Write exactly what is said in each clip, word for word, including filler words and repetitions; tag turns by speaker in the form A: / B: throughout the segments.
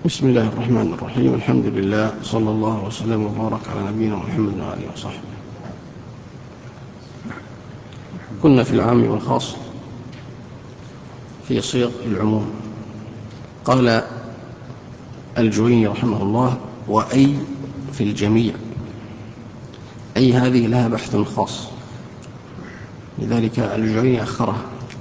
A: بسم الله الرحمن الرحيم. الحمد لله، صلى الله وسلم وبارك على نبينا محمد وآله وصحبه. كنا في العام والخاص في صيغ العموم. قال الجويني رحمه الله: وأي في الجميع. أي هذه لها بحث خاص، لذلك الجويني أخرها.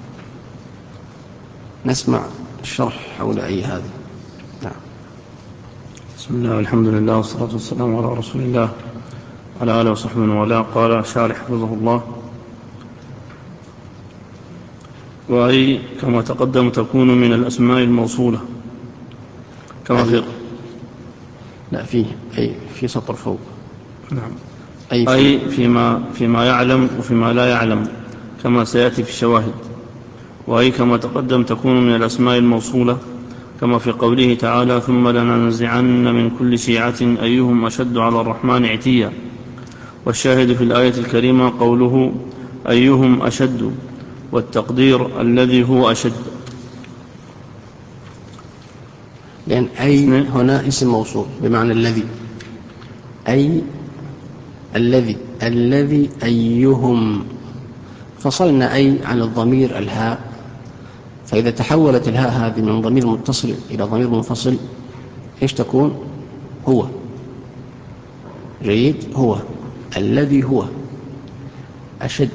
A: نسمع الشرح حول أي هذه. نعم.
B: بسم الله والحمد لله والصلاة والسلام على رسول الله على آله وصحبه وعلى. قال شارح حفظه الله: وأي كما تقدم تكون من الأسماء الموصولة كما في
A: لا فيه أي في سطر فوق.
B: نعم. أي, أي فيما, فيما يعلم وفيما لا يعلم كما سيأتي في الشواهد. وأي كما تقدم تكون من الأسماء الموصولة كما في قوله تعالى: ثم لننزعن من كل شيعة أيهم أشد على الرحمن عتيا. والشاهد في الآية الكريمة قوله أيهم أشد، والتقدير الذي هو أشد،
A: لأن أي هنا اسم موصول بمعنى الذي. أي الذي الذي أيهم، فصلنا أي عن الضمير الهاء، فإذا تحولت الهاء هذه من ضمير متصل إلى ضمير منفصل إيش تكون؟ هو. جيد. هو الذي هو أشد.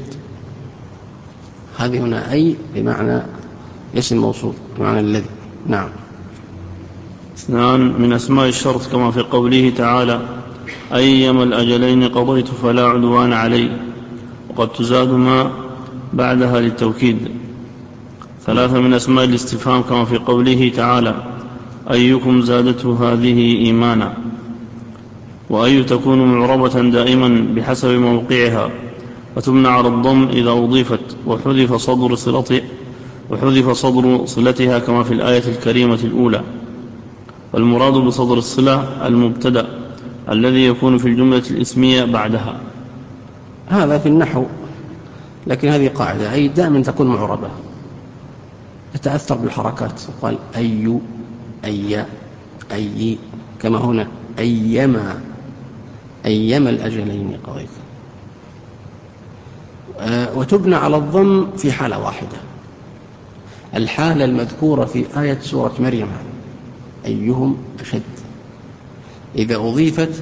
A: هذه هنا أي بمعنى اسم موصول بمعنى الذي. نعم.
B: اثنان من أسماء الشرط كما في قوله تعالى: أيما الأجلين قضيت فلا عدوان علي، وقد تزاد ما بعدها للتوكيد. ثلاثة من أسماء الاستفهام كما في قوله تعالى: أيكم زادته هذه إيمانا. وأي تكون معربة دائما بحسب موقعها، وتبنى على الضم إذا أضيفت وحذف صدر صلتها وحذف صدر صلتها كما في الآية الكريمة الأولى. والمراد بصدر الصلة المبتدأ الذي يكون في الجملة الاسمية بعدها.
A: هذا في النحو، لكن هذه قاعدة: أي دائما تكون معربة، تتأثر بالحركات. قال أي أي أي، كما هنا أيما أيما الأجلين قضيت. أه وتبنى على الضم في حالة واحدة، الحالة المذكورة في آية سورة مريم: أيهم أشد. إذا أضيفت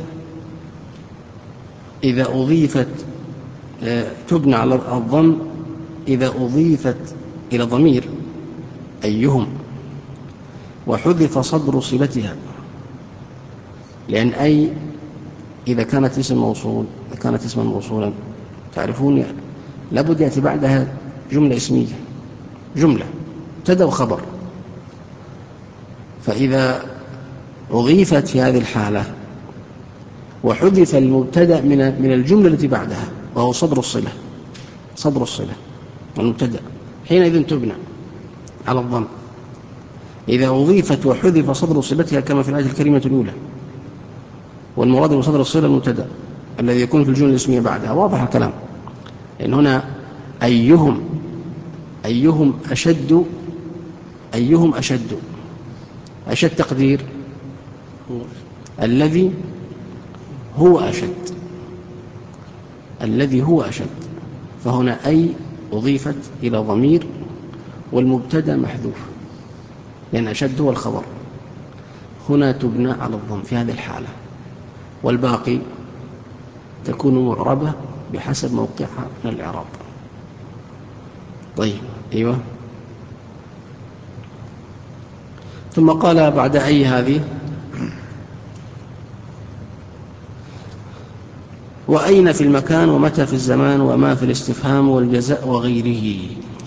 A: إذا أضيفت أه تبنى على الضم إذا أضيفت إلى ضمير أيهم وحذف صدر صلتها، لأن أي إذا كانت اسم موصول إذا كانت اسما موصولا تعرفون لابد يأتي بعدها جملة اسمية، جملة مبتدأ وخبر. فإذا أضيفت في هذه الحالة وحذف المبتدأ من من الجملة التي بعدها وهو صدر الصلة صدر الصلة والمبتدأ، حينئذ تبنى على الضم إذا أضيفت وحذف صدر صلتها كما في الآية الكريمة الأولى. والمراد بصدر الصلة المبتدأ الذي يكون في الجملة الاسمية بعدها. واضح الكلام؟ لأن هنا أيهم أيهم أشد أيهم أشد أشد تقدير الذي هو أشد الذي هو أشد. فهنا أي أضيفت إلى ضمير والمبتدأ محذوف، لأن أشد هو الخبر. هنا تبنى على الضم في هذه الحالة، والباقي تكون معربة بحسب موقعها من الإعراب. طيب. أيوة. ثم قال بعد أي هذه: وأين في المكان، ومتى في الزمان، وما في الاستفهام والجزاء وغيره.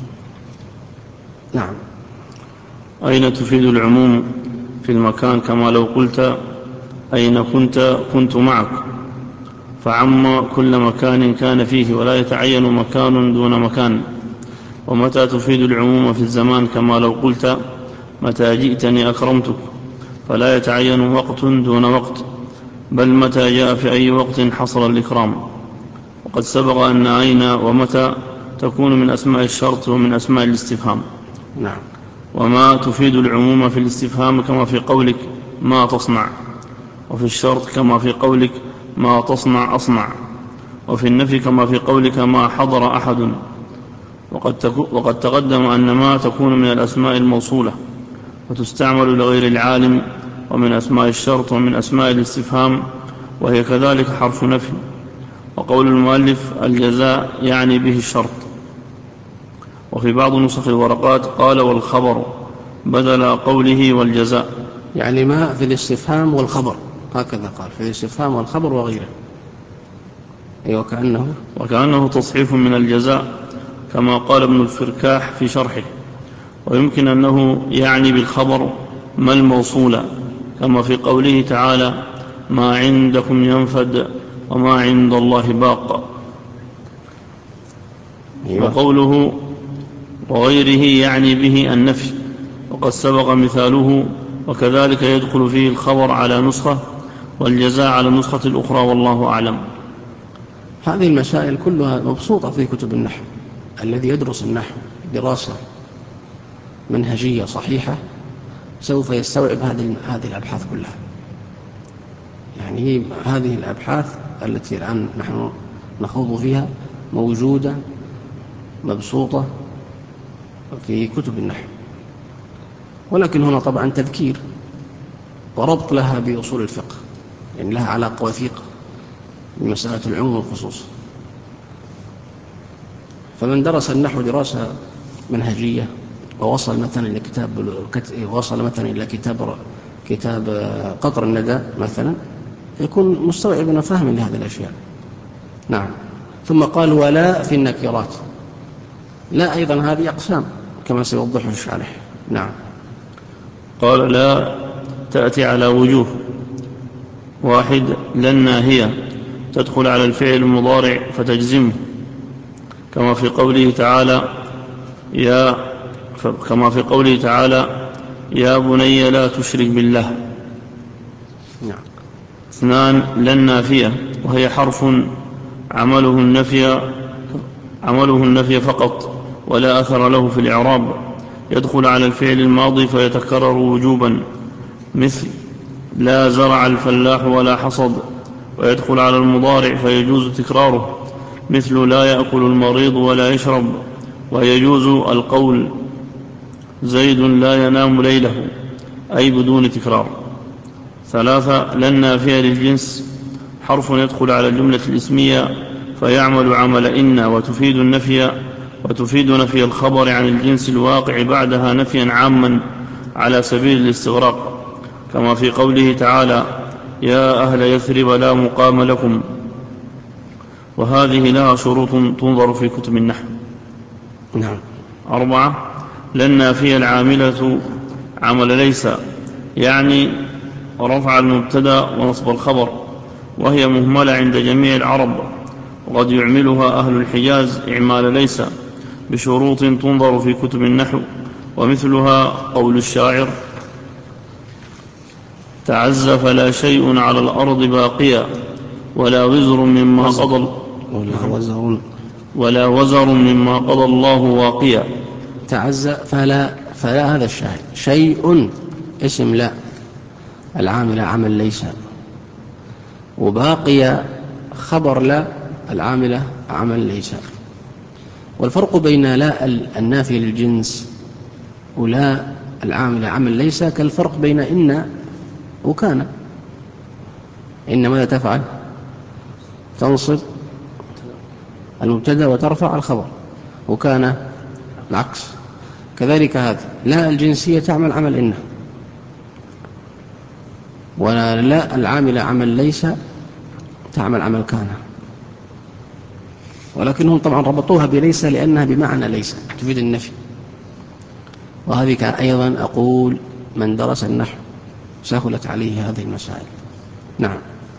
A: نعم.
B: أين تفيد العموم في المكان، كما لو قلت أين كنت كنت معك، فعم كل مكان كان فيه ولا يتعين مكان دون مكان. ومتى تفيد العموم في الزمان، كما لو قلت متى جئتني أكرمتك، فلا يتعين وقت دون وقت، بل متى جاء في أي وقت حصل الإكرام. وقد سبق أن أين ومتى تكون من أسماء الشرط ومن أسماء الاستفهام.
A: نعم.
B: وما تفيد العموم في الاستفهام كما في قولك ما تصنع، وفي الشرط كما في قولك ما تصنع أصنع، وفي النفي كما في قولك ما حضر أحد. وقد, وقد تقدم أن ما تكون من الأسماء الموصولة وتستعمل لغير العالم، ومن أسماء الشرط، ومن أسماء الاستفهام، وهي كذلك حرف نفي. وقول المؤلف الجزاء يعني به الشرط. وفي بعض نسخ الورقات قال والخبر بدل قوله والجزاء،
A: يعني ما في الاستفهام والخبر، هكذا قال في الاستفهام والخبر وغيره. أي وكأنه
B: وكأنه تصحيف من الجزاء كما قال ابن الفركاح في شرحه. ويمكن أنه يعني بالخبر ما الموصولة، كما في قوله تعالى ما عندكم ينفد وما عند الله باق. وقوله وغيره يعني به النفي، وقد سبق مثاله، وكذلك يدخل فيه الخبر على نسخة والجزاء على النسخة الأخرى، والله أعلم.
A: هذه المسائل كلها مبسوطة في كتب النحو. الذي يدرس النحو دراسة منهجية صحيحة سوف يستوعب هذه هذه الأبحاث كلها. يعني هذه الأبحاث التي الآن نحن نخوض فيها موجودة مبسوطة في كتب النحو، ولكن هنا طبعا تذكير وربط لها بأصول الفقه، يعني لها علاقة وثيقة بمسألة العموم والخصوص. فمن درس النحو دراسة منهجية ووصل مثلا إلى كتاب وصل مثلا إلى كتاب كتاب قطر الندى مثلا، يكون مستوعبا فاهما لهذه الأشياء. نعم. ثم قال ولا في النكرات. لا أيضا هذه أقسام كما سيوضحه الشارح. نعم.
B: قال لا تأتي على وجوه: واحد، لا الناهية تدخل على الفعل المضارع فتجزمه، كما في قوله تعالى يا كما في قوله تعالى يا بني لا تشرك بالله.
A: نعم.
B: اثنان، لا النافية، وهي حرف عمله النفي عمله النفي فقط ولا أثر له في الإعراب، يدخل على الفعل الماضي فيتكرر وجوبا، مثل لا زرع الفلاح ولا حصد، ويدخل على المضارع فيجوز تكراره، مثل لا يأكل المريض ولا يشرب، ويجوز القول زيد لا ينام ليله، أي بدون تكرار. ثلاثة، لا النافية للجنس، حرف يدخل على الجملة الاسمية فيعمل عمل إن وتفيد النفي وتفيد نفي الخبر عن الجنس الواقع بعدها نفيا عاما على سبيل الاستغراق، كما في قوله تعالى يا أهل يثرب لا مقام لكم. وهذه لها شروط تنظر في كتب النحو.
A: نعم.
B: أربعة، لا النافية العاملة عمل ليس، يعني رفع المبتدا ونصب الخبر، وهي مهملة عند جميع العرب، وقد يعملها أهل الحجاز إعمال ليس بشروط تنظر في كتب النحو، ومثلها قول الشاعر تعز فلا شيء على الأرض باقيا ولا وزر مما قضى
A: ولا وزر
B: ولا وزر مما قضى الله واقيا.
A: تعز فلا فلا هذا الشاهد، شيء اسم لا العامل عمل ليس، وباقي خبر لا العاملة عمل ليس. والفرق بين لا النافية للجنس ولا العاملة عمل ليس كالفرق بين إن وكان. إن ماذا تفعل؟ تنصب المبتدا وترفع الخبر، وكان العكس. كذلك هذا لا الجنسية تعمل عمل إن، ولا لا العاملة عمل ليس تعمل عمل كان، ولكنهم طبعا ربطوها بليس لأنها بمعنى ليس تفيد النفي. وهذه كان أيضا أقول من درس النحو سهلت عليه هذه المسائل. نعم.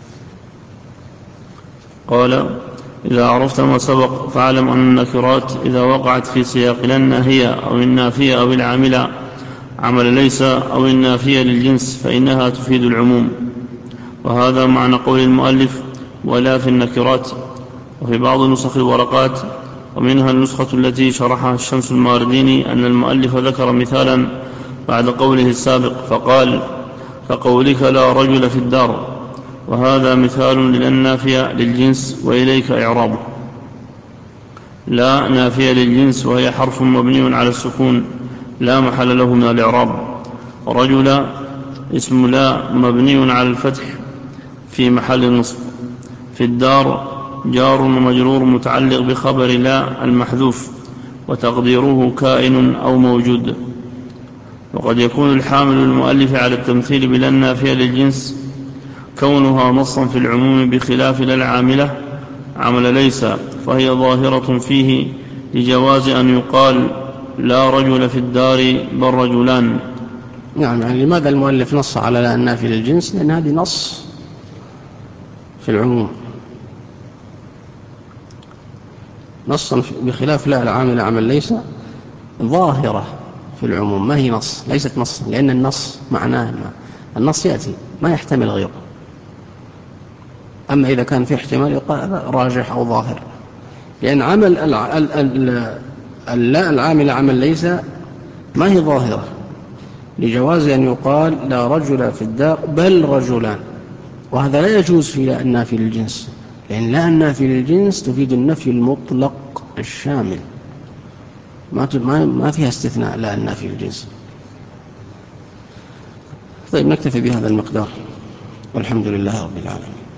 B: قال إذا عرفت ما سبق فاعلم أن النكرات إذا وقعت في سياق لا الناهية أو النافية أو العاملة عمل ليس أو النافية للجنس فإنها تفيد العموم. وهذا معنى قول المؤلف ولا في النكرات. وفي بعض نسخ الورقات ومنها النسخة التي شرحها الشمس المارديني أن المؤلف ذكر مثالا بعد قوله السابق فقال كقولك لا رجل في الدار، وهذا مثال للنافية للجنس وإليك إعرابه. لا نافية للجنس وهي حرف مبني على السكون لا محل له من الإعراب. رجل اسم لا مبني على الفتح في محل النصب. في الدار جار ومجرور متعلق بخبر لا المحذوف وتقديره كائن أو موجود. وقد يكون الحامل المؤلف على التمثيل بلا النافية للجنس كونها نصا في العموم بخلاف لا العاملة عمل ليس، فهي ظاهرة فيه لجواز أن يقال لا رجل في الدار بل رجلان.
A: نعم. يعني لماذا المؤلف نص على لا النافية للجنس؟ لأن هذه نص في العموم، نصا بخلاف لا العامل عمل ليس ظاهرة في العموم، ما هي نص، ليست نص، لأن النص معناه ما النص يأتي ما يحتمل غيره. أما إذا كان في احتمال يقال راجح أو ظاهر، لأن عمل اللا العامل عمل ليس ما هي ظاهرة لجواز أن يقال لا رجل في الدار بل رجلان، وهذا لا يجوز في لا النافي للجنس، لأن لا النافي للجنس تفيد النفي المطلق الشامل، ما ما فيها استثناء لا النافي للجنس. طيب نكتفي بهذا المقدار، والحمد لله رب العالمين.